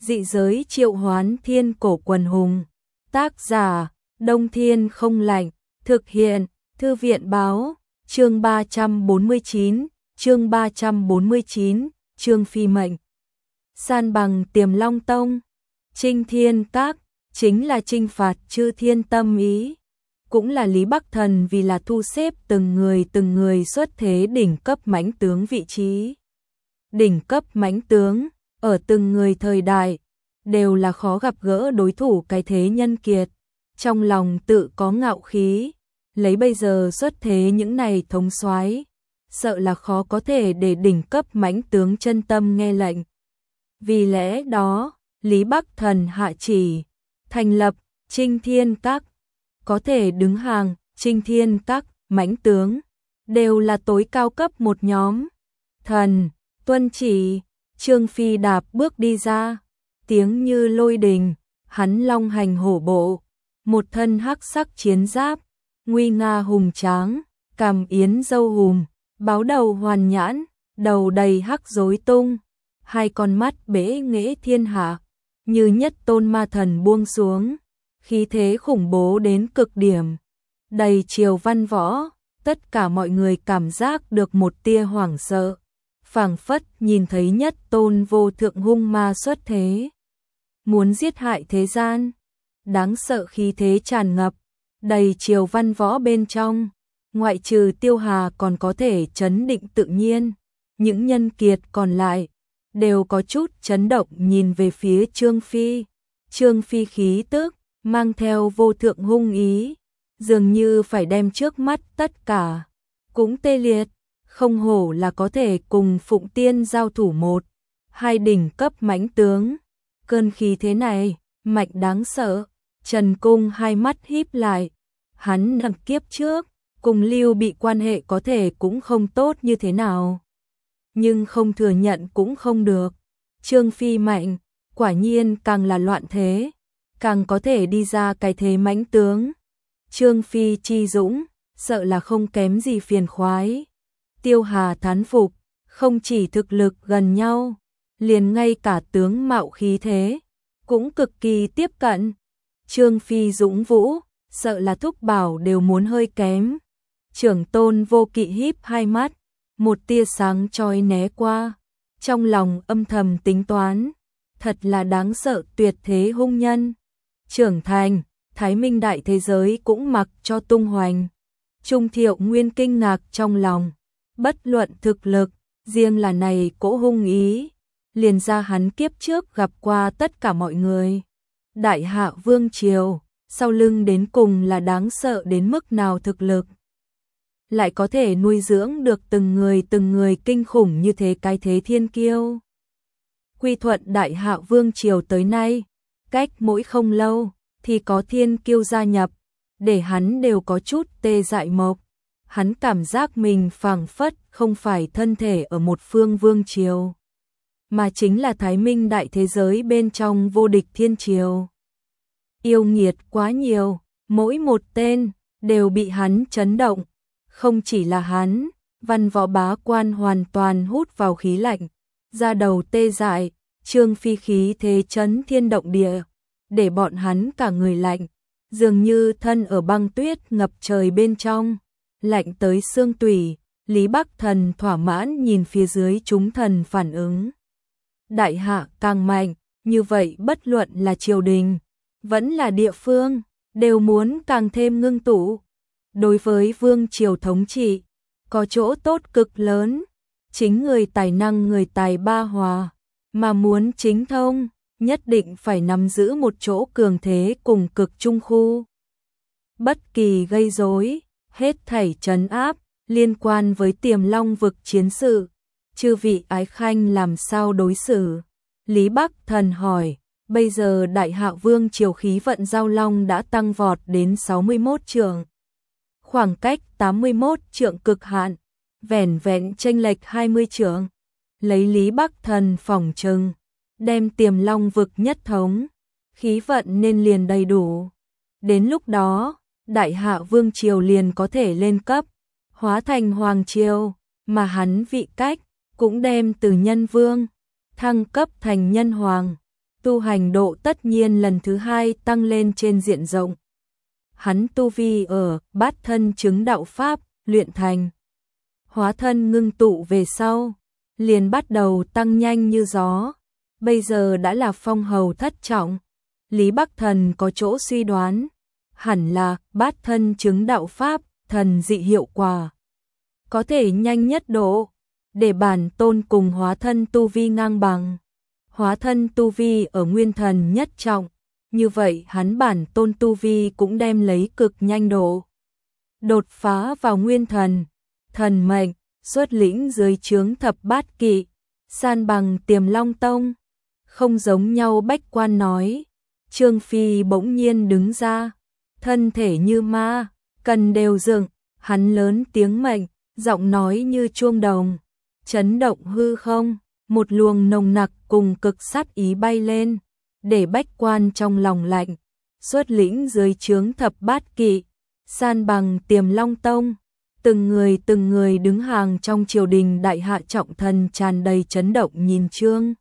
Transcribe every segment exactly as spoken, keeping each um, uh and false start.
Dị giới triệu hoán thiên cổ quần hùng. Tác giả, Đông Thiên không lạnh. Thực hiện, Thư viện báo. Chương ba trăm bốn mươi chín, chương ba trăm bốn mươi chín, Trương Phi mệnh. San bằng Tiềm Long Tông. Trinh Thiên Các, chính là trinh phạt chư thiên tâm ý. Cũng là Lý Bắc Thần vì là thu xếp từng người từng người xuất thế đỉnh cấp mãnh tướng vị trí. Đỉnh cấp mãnh tướng, ở từng người thời đại, đều là khó gặp gỡ đối thủ cái thế nhân kiệt. Trong lòng tự có ngạo khí, lấy bây giờ xuất thế những này thống soái, sợ là khó có thể để đỉnh cấp mãnh tướng chân tâm nghe lệnh. Vì lẽ đó, Lý Bắc Thần hạ chỉ, thành lập Trinh Thiên Các, có thể đứng hàng Trinh Thiên Các mãnh tướng, đều là tối cao cấp một nhóm. Thần, tuân chỉ, Trương Phi đạp bước đi ra, tiếng như lôi đình, hắn long hành hổ bộ, một thân hắc sắc chiến giáp, nguy nga hùng tráng, cằm yến râu hùm, báo đầu hoàn nhãn, đầu đầy hắc rối tung, hai con mắt bế nghệ thiên hạ, như nhất tôn ma thần buông xuống, khí thế khủng bố đến cực điểm, đầy triều văn võ, tất cả mọi người cảm giác được một tia hoảng sợ, phảng phất nhìn thấy nhất tôn vô thượng hung ma xuất thế, muốn giết hại thế gian, đáng sợ khí thế tràn ngập, đầy triều văn võ bên trong, ngoại trừ Tiêu Hà còn có thể chấn định tự nhiên, những nhân kiệt còn lại đều có chút chấn động nhìn về phía Trương Phi. Trương Phi khí tức mang theo vô thượng hung ý, dường như phải đem trước mắt tất cả cũng tê liệt, không hổ là có thể cùng Phụng Tiên giao thủ một, hai đỉnh cấp mãnh tướng. Cơn khí thế này, mạnh đáng sợ. Trần Cung hai mắt híp lại, hắn đằng kiếp trước, cùng Lưu Bị quan hệ có thể cũng không tốt như thế nào. Nhưng không thừa nhận cũng không được. Trương Phi mạnh, quả nhiên càng là loạn thế, càng có thể đi ra cái thế mãnh tướng. Trương Phi chi dũng, sợ là không kém gì phiền khoái. Tiêu Hà thán phục, không chỉ thực lực gần nhau, liền ngay cả tướng mạo khí thế, cũng cực kỳ tiếp cận. Trương Phi dũng vũ, sợ là thúc bảo đều muốn hơi kém. Trưởng Tôn Vô Kỵ híp hai mắt, một tia sáng chói né qua, trong lòng âm thầm tính toán, thật là đáng sợ tuyệt thế hung nhân. Trưởng thành, Thái Minh đại thế giới cũng mặc cho tung hoành. Trung Thiệu Nguyên kinh ngạc trong lòng, bất luận thực lực, riêng là này cỗ hung ý, liền ra hắn kiếp trước gặp qua tất cả mọi người. Đại hạ vương triều, sau lưng đến cùng là đáng sợ đến mức nào thực lực. Lại có thể nuôi dưỡng được từng người từng người kinh khủng như thế cái thế thiên kiêu. Quy thuận đại hạ vương triều tới nay, cách mỗi không lâu, thì có thiên kiêu gia nhập, để hắn đều có chút tê dại mộc. Hắn cảm giác mình phảng phất không phải thân thể ở một phương vương triều, mà chính là Thái Minh đại thế giới bên trong vô địch thiên triều. Yêu nghiệt quá nhiều, mỗi một tên đều bị hắn chấn động. Không chỉ là hắn, văn võ bá quan hoàn toàn hút vào khí lạnh, da đầu tê dại, Trương Phi khí thế chấn thiên động địa, để bọn hắn cả người lạnh, dường như thân ở băng tuyết ngập trời bên trong, lạnh tới xương tủy. Lý Bắc Thần thỏa mãn nhìn phía dưới chúng thần phản ứng. Đại hạ càng mạnh, như vậy bất luận là triều đình, vẫn là địa phương, đều muốn càng thêm ngưng tụ. Đối với vương triều thống trị, có chỗ tốt cực lớn, chính người tài năng người tài ba hòa, mà muốn chính thông, nhất định phải nắm giữ một chỗ cường thế cùng cực trung khu. Bất kỳ gây rối, hết thảy trấn áp, liên quan với Tiềm Long vực chiến sự, chư vị ái khanh làm sao đối xử? Lý Bắc Thần hỏi, bây giờ đại hạ vương triều khí vận giao long đã tăng vọt đến sáu mươi mốt trượng. Khoảng cách tám mươi mốt trượng cực hạn, vẻn vẹn chênh lệch hai mươi trượng. Lấy Lý Bắc Thần phỏng chừng, đem Tiềm Long vực nhất thống, khí vận nên liền đầy đủ. Đến lúc đó, đại hạ vương triều liền có thể lên cấp, hóa thành hoàng triều, mà hắn vị cách cũng đem từ nhân vương thăng cấp thành nhân hoàng. tu hành độ tất nhiên lần thứ hai tăng lên trên diện rộng. Hắn tu vi ở bát thân chứng đạo pháp, luyện thành. Hóa thân ngưng tụ về sau, liền bắt đầu tăng nhanh như gió. Bây giờ đã là phong hầu thất trọng. Lý Bắc Thần có chỗ suy đoán, hẳn là bát thân chứng đạo pháp, thần dị hiệu quả. Có thể nhanh nhất độ, để bản tôn cùng hóa thân tu vi ngang bằng. Hóa thân tu vi ở nguyên thần nhất trọng, như vậy hắn bản tôn tu vi cũng đem lấy cực nhanh độ. Đột phá vào nguyên thần, thần mệnh, xuất lĩnh dưới trướng thập bát kỵ, san bằng Tiềm Long Tông. Không giống nhau Bách Quan nói, Trương Phi bỗng nhiên đứng ra, thân thể như ma, cần đều dựng, hắn lớn tiếng mệnh, giọng nói như chuông đồng, chấn động hư không, một luồng nồng nặc cùng cực sát ý bay lên, để Bách Quan trong lòng lạnh, xuất lĩnh dưới trướng thập bát kỵ, san bằng Tiềm Long Tông. Từng người từng người đứng hàng trong triều đình đại hạ trọng thần tràn đầy chấn động nhìn Trương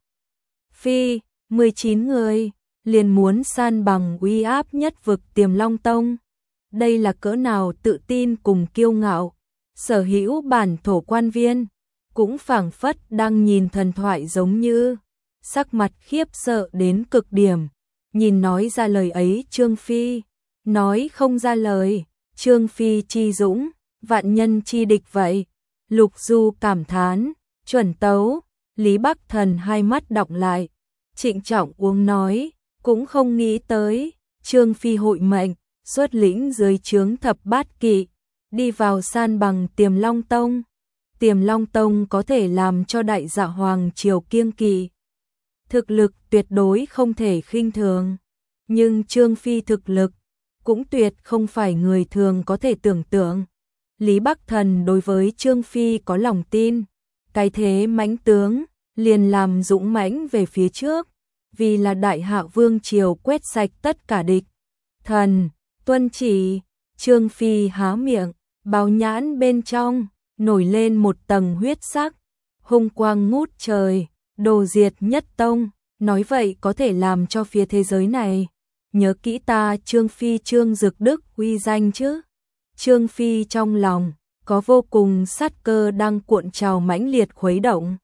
Phi, mười chín người, liền muốn san bằng uy áp nhất vực Tiềm Long Tông. Đây là cỡ nào tự tin cùng kiêu ngạo, sở hữu bản thổ quan viên, cũng phảng phất đang nhìn thần thoại giống như, sắc mặt khiếp sợ đến cực điểm, nhìn nói ra lời ấy Trương Phi, nói không ra lời, Trương Phi chi dũng, vạn nhân chi địch vậy. Lục Du cảm thán, chuẩn tấu, Lý Bắc Thần hai mắt đọng lại, trịnh trọng uống nói, cũng không nghĩ tới, Trương Phi hội mệnh, xuất lĩnh dưới trướng thập bát kỵ, đi vào san bằng Tiềm Long Tông. Tiềm Long Tông có thể làm cho đại dạ hoàng triều kiêng kỵ. Thực lực tuyệt đối không thể khinh thường, nhưng Trương Phi thực lực cũng tuyệt không phải người thường có thể tưởng tượng. Lý Bắc Thần đối với Trương Phi có lòng tin, cái thế mãnh tướng, liền làm dũng mãnh về phía trước, vì là đại hạ vương triều quét sạch tất cả địch. Thần, tuân chỉ, Trương Phi há miệng, báo nhãn bên trong, nổi lên một tầng huyết sắc, hung quang ngút trời, đồ diệt nhất tông, nói vậy có thể làm cho phía thế giới này. Nhớ kỹ ta Trương Phi Trương Dực Đức uy danh chứ. Trương Phi trong lòng, có vô cùng sát cơ đang cuộn trào mãnh liệt khuấy động.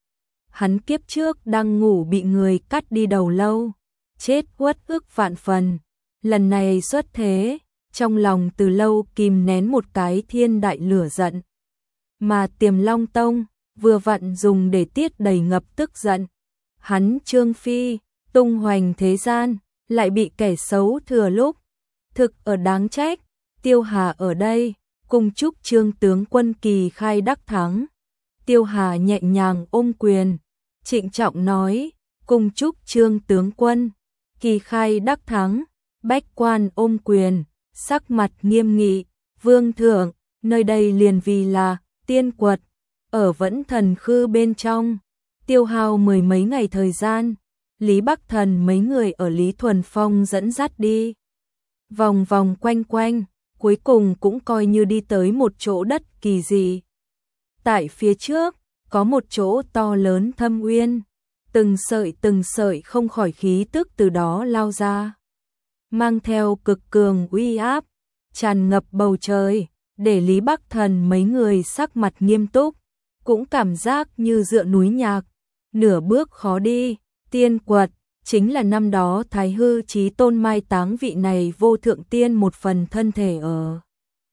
Hắn kiếp trước đang ngủ bị người cắt đi đầu lâu, chết uất ức vạn phần. Lần này xuất thế, trong lòng từ lâu kìm nén một cái thiên đại lửa giận. Mà Tiềm Long Tông, vừa vặn dùng để tiết đầy ngập tức giận. Hắn Trương Phi, tung hoành thế gian, lại bị kẻ xấu thừa lúc. Thực ở đáng trách, Tiêu Hà ở đây, cùng chúc Trương tướng quân kỳ khai đắc thắng. Tiêu Hà nhẹ nhàng ôm quyền, trịnh trọng nói, cùng chúc Trương tướng quân kỳ khai đắc thắng. Bách Quan ôm quyền, sắc mặt nghiêm nghị, vương thượng, nơi đây liền vì là tiên quật, ở Vẫn Thần Khư bên trong, tiêu hao mười mấy ngày thời gian, Lý Bắc Thần mấy người ở Lý Thuần Phong dẫn dắt đi. Vòng vòng quanh quanh, cuối cùng cũng coi như đi tới một chỗ đất kỳ dị. Tại phía trước, có một chỗ to lớn thâm uyên, từng sợi từng sợi không khỏi khí tức từ đó lao ra, mang theo cực cường uy áp, tràn ngập bầu trời, để Lý Bắc Thần mấy người sắc mặt nghiêm túc, cũng cảm giác như dựa núi nhạc, nửa bước khó đi. Tiên quật chính là năm đó Thái Hư Chí Tôn mai táng vị này vô thượng tiên một phần thân thể ở.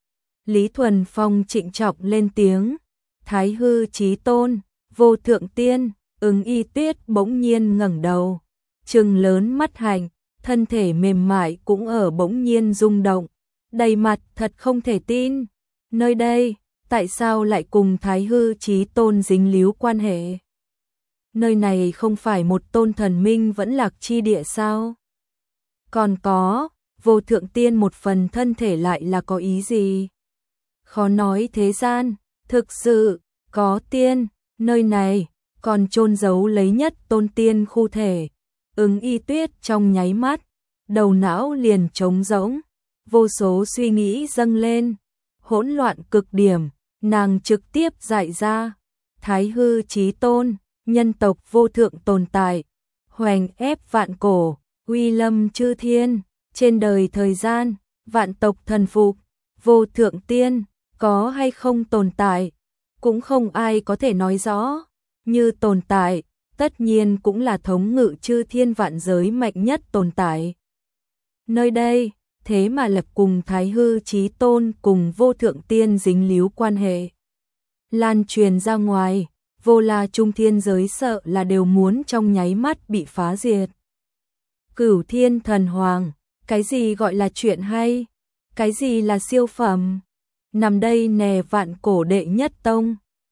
Lý Thuần Phong trịnh trọng lên tiếng, Thái Hư Chí Tôn, vô thượng tiên. Ứng Y Tuyết bỗng nhiên ngẩng đầu, trừng lớn mắt hạnh, thân thể mềm mại cũng ở bỗng nhiên rung động, đầy mặt thật không thể tin. Nơi đây, tại sao lại cùng Thái Hư Chí Tôn dính líu quan hệ? Nơi này không phải một tôn thần minh vẫn lạc chi địa sao? Còn có, vô thượng tiên một phần thân thể lại là có ý gì? Khó nói thế gian, thực sự, có tiên, nơi này, còn chôn giấu lấy nhất tôn tiên khu thể. Ứng Y Tuyết trong nháy mắt, đầu não liền trống rỗng, vô số suy nghĩ dâng lên, hỗn loạn cực điểm, nàng trực tiếp giải ra, Thái Hư Chí Tôn, nhân tộc vô thượng tồn tại, hoành ép vạn cổ, uy lâm chư thiên, trên đời thời gian, vạn tộc thần phục, vô thượng tiên, có hay không tồn tại, cũng không ai có thể nói rõ, như tồn tại, tất nhiên cũng là thống ngự chư thiên vạn giới mạnh nhất tồn tại. Nơi đây, thế mà lập cùng Thái Hư Chí Tôn cùng vô thượng tiên dính líu quan hệ. Lan truyền ra ngoài, vô la trung thiên giới sợ là đều muốn trong nháy mắt bị phá diệt. Cửu thiên thần hoàng, cái gì gọi là chuyện hay? Cái gì là siêu phẩm? Nằm đây nè vạn cổ đệ nhất tông.